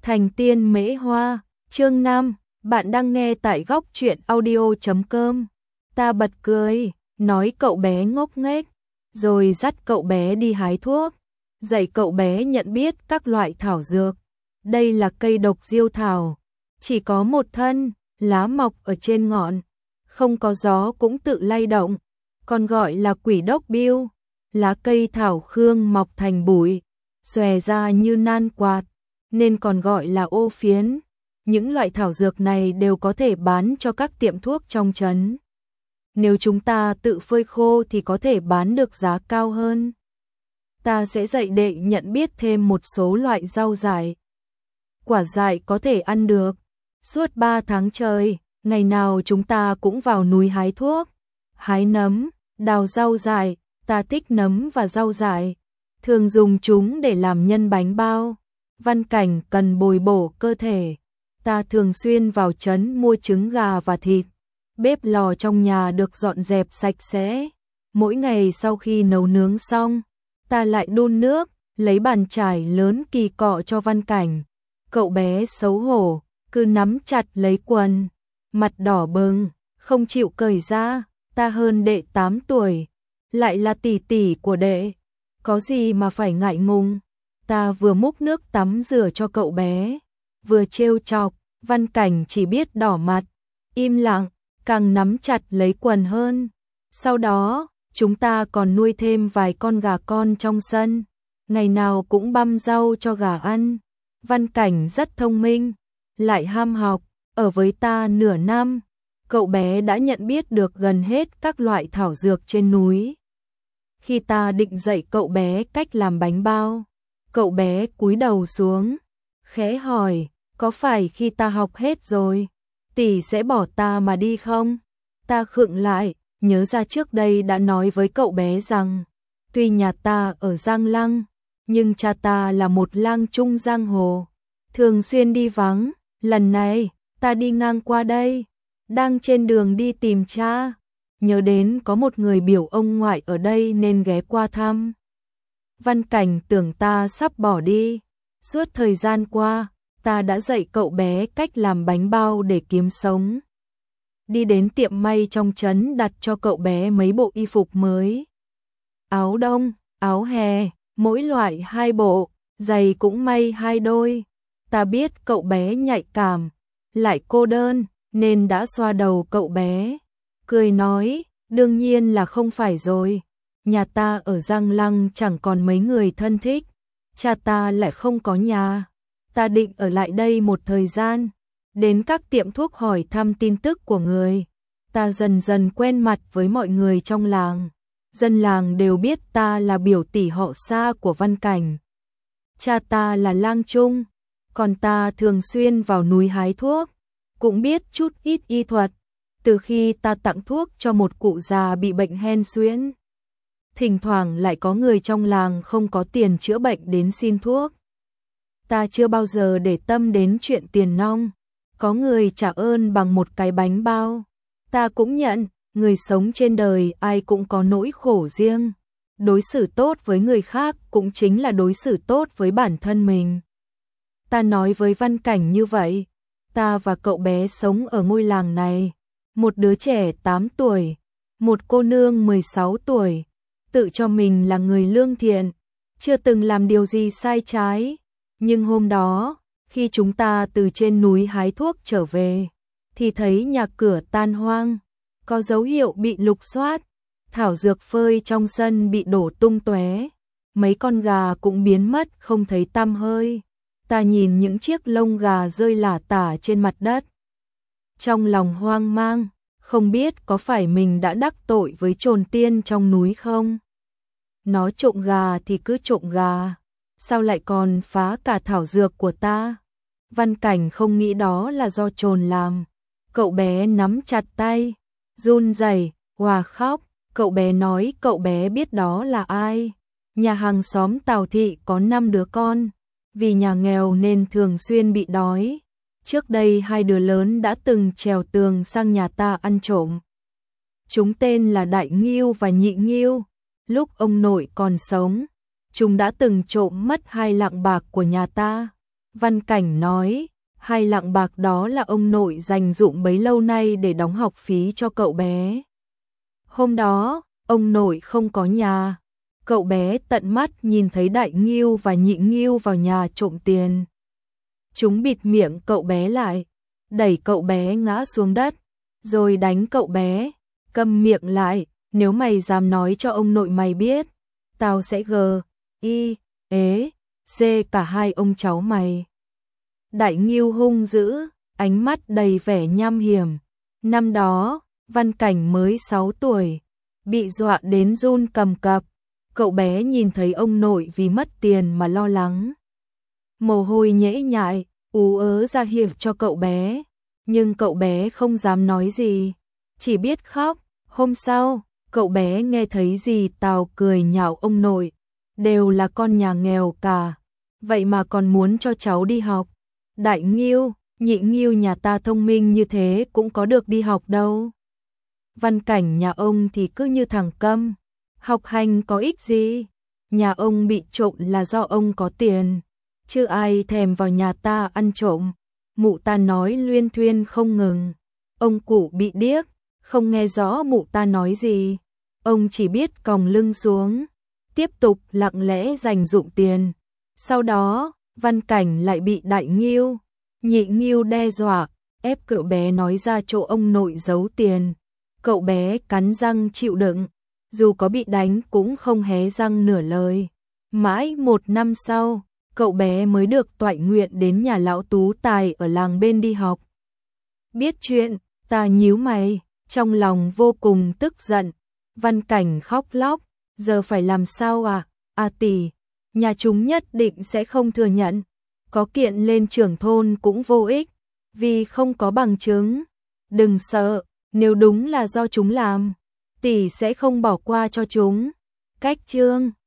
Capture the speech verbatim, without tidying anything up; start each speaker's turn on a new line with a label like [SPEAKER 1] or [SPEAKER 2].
[SPEAKER 1] Thành tiên mễ hoa, chương năm, bạn đang nghe tại góc truyện audio chấm com. Ta bật cười, nói cậu bé ngốc nghếch, rồi dắt cậu bé đi hái thuốc, dạy cậu bé nhận biết các loại thảo dược. Đây là cây độc diêu thảo, chỉ có một thân, lá mọc ở trên ngọn, không có gió cũng tự lay động, còn gọi là quỷ đốc biêu. Lá cây thảo khương mọc thành bụi, xòe ra như nan quạt, nên còn gọi là ô phiến. Những loại thảo dược này đều có thể bán cho các tiệm thuốc trong trấn. Nếu chúng ta tự phơi khô thì có thể bán được giá cao hơn. Ta sẽ dạy đệ nhận biết thêm một số loại rau dại. Quả dại có thể ăn được. Suốt ba tháng trời, ngày nào chúng ta cũng vào núi hái thuốc, hái nấm, đào rau dại. Ta thích nấm và rau dại, thường dùng chúng để làm nhân bánh bao. Văn Cảnh cần bồi bổ cơ thể, ta thường xuyên vào trấn mua trứng gà và thịt. Bếp lò trong nhà được dọn dẹp sạch sẽ. Mỗi ngày sau khi nấu nướng xong, ta lại đun nước, lấy bàn chải lớn kỳ cọ cho Văn Cảnh. Cậu bé xấu hổ, cứ nắm chặt lấy quần, mặt đỏ bừng, không chịu cởi ra. Ta hơn đệ tám tuổi, lại là tỷ tỷ của đệ, có gì mà phải ngại ngùng. Ta vừa múc nước tắm rửa cho cậu bé, vừa trêu chọc. Văn Cảnh chỉ biết đỏ mặt, im lặng, càng nắm chặt lấy quần hơn. Sau đó, chúng ta còn nuôi thêm vài con gà con trong sân, ngày nào cũng băm rau cho gà ăn. Văn Cảnh rất thông minh, lại ham học, ở với ta nửa năm, cậu bé đã nhận biết được gần hết các loại thảo dược trên núi. Khi ta định dạy cậu bé cách làm bánh bao, cậu bé cúi đầu xuống, khẽ hỏi, có phải khi ta học hết rồi, tỷ sẽ bỏ ta mà đi không? Ta khựng lại, nhớ ra trước đây đã nói với cậu bé rằng, tuy nhà ta ở Giang Lăng, nhưng cha ta là một lang trung giang hồ, thường xuyên đi vắng. Lần này, ta đi ngang qua đây, đang trên đường đi tìm cha, nhớ đến có một người biểu ông ngoại ở đây nên ghé qua thăm. Văn Cảnh tưởng ta sắp bỏ đi. Suốt thời gian qua, ta đã dạy cậu bé cách làm bánh bao để kiếm sống. Đi đến tiệm may trong trấn đặt cho cậu bé mấy bộ y phục mới. Áo đông, áo hè, mỗi loại hai bộ, giày cũng may hai đôi. Ta biết cậu bé nhạy cảm, lại cô đơn, nên đã xoa đầu cậu bé, cười nói, đương nhiên là không phải rồi. Nhà ta ở Giang Lăng chẳng còn mấy người thân thích, cha ta lại không có nhà. Ta định ở lại đây một thời gian, đến các tiệm thuốc hỏi thăm tin tức của người. Ta dần dần quen mặt với mọi người trong làng. Dân làng đều biết ta là biểu tỷ họ Sa của Văn Cảnh. Cha ta là lang trung, còn ta thường xuyên vào núi hái thuốc, cũng biết chút ít y thuật. Từ khi ta tặng thuốc cho một cụ già bị bệnh hen suyễn, thỉnh thoảng lại có người trong làng không có tiền chữa bệnh đến xin thuốc. Ta chưa bao giờ để tâm đến chuyện tiền nong, có người trả ơn bằng một cái bánh bao. Ta cũng nhận, người sống trên đời ai cũng có nỗi khổ riêng. Đối xử tốt với người khác cũng chính là đối xử tốt với bản thân mình. Ta nói với Văn Cảnh như vậy. Ta và cậu bé sống ở ngôi làng này. Một đứa trẻ tám tuổi, một cô nương mười sáu tuổi, tự cho mình là người lương thiện, chưa từng làm điều gì sai trái. Nhưng hôm đó, khi chúng ta từ trên núi hái thuốc trở về, thì thấy nhà cửa tan hoang, có dấu hiệu bị lục soát, thảo dược phơi trong sân bị đổ tung tóe, mấy con gà cũng biến mất không thấy tăm hơi. Ta nhìn những chiếc lông gà rơi lả tả trên mặt đất, trong lòng hoang mang, không biết có phải mình đã đắc tội với trồn tiên trong núi không? Nó trộm gà thì cứ trộm gà, sao lại còn phá cả thảo dược của ta? Văn Cảnh không nghĩ đó là do trồn làm. Cậu bé nắm chặt tay, run rẩy, òa khóc. Cậu bé nói cậu bé biết đó là ai. Nhà hàng xóm Tào Thị có năm đứa con, vì nhà nghèo nên thường xuyên bị đói. Trước đây hai đứa lớn đã từng trèo tường sang nhà ta ăn trộm. Chúng tên là Đại Nghiêu và Nhị Nghiêu. Lúc ông nội còn sống, chúng đã từng trộm mất hai lạng bạc của nhà ta. Văn Cảnh nói, hai lạng bạc đó là ông nội dành dụm bấy lâu nay để đóng học phí cho cậu bé. Hôm đó, ông nội không có nhà. Cậu bé tận mắt nhìn thấy Đại Ngưu và Nhị Ngưu vào nhà trộm tiền. Chúng bịt miệng cậu bé lại, đẩy cậu bé ngã xuống đất, rồi đánh cậu bé, câm miệng lại, nếu mày dám nói cho ông nội mày biết, tao sẽ gờ, y, ế, xê cả hai ông cháu mày. Đại Ngưu hung dữ, ánh mắt đầy vẻ nham hiểm. Năm đó, Văn Cảnh mới sáu tuổi, bị dọa đến run cầm cập. Cậu bé nhìn thấy ông nội vì mất tiền mà lo lắng. Mồ hôi nhễ nhại, ú ớ ra hiệu cho cậu bé. Nhưng cậu bé không dám nói gì, chỉ biết khóc. Hôm sau, cậu bé nghe thấy dì Tào cười nhạo ông nội. Đều là con nhà nghèo cả, vậy mà còn muốn cho cháu đi học. Đại Ngưu, Nhị Ngưu nhà ta thông minh như thế cũng có được đi học đâu. Văn Cảnh nhà ông thì cứ như thằng câm. Học hành có ích gì? Nhà ông bị trộm là do ông có tiền, chứ ai thèm vào nhà ta ăn trộm. Mụ ta nói luyên thuyên không ngừng. Ông cụ bị điếc, không nghe rõ mụ ta nói gì. Ông chỉ biết còng lưng xuống, tiếp tục lặng lẽ dành dụm tiền. Sau đó, Văn Cảnh lại bị Đại Ngưu, Nhị Ngưu đe dọa, ép cậu bé nói ra chỗ ông nội giấu tiền. Cậu bé cắn răng chịu đựng, dù có bị đánh cũng không hé răng nửa lời. Mãi một năm sau, cậu bé mới được toại nguyện đến nhà lão tú tài ở làng bên đi học. Biết chuyện, ta nhíu mày, trong lòng vô cùng tức giận. Văn Cảnh khóc lóc, giờ phải làm sao à? A tỷ, nhà chúng nhất định sẽ không thừa nhận. Có kiện lên trưởng thôn cũng vô ích, vì không có bằng chứng. Đừng sợ, nếu đúng là do chúng làm, tỷ sẽ không bỏ qua cho chúng. Cách chương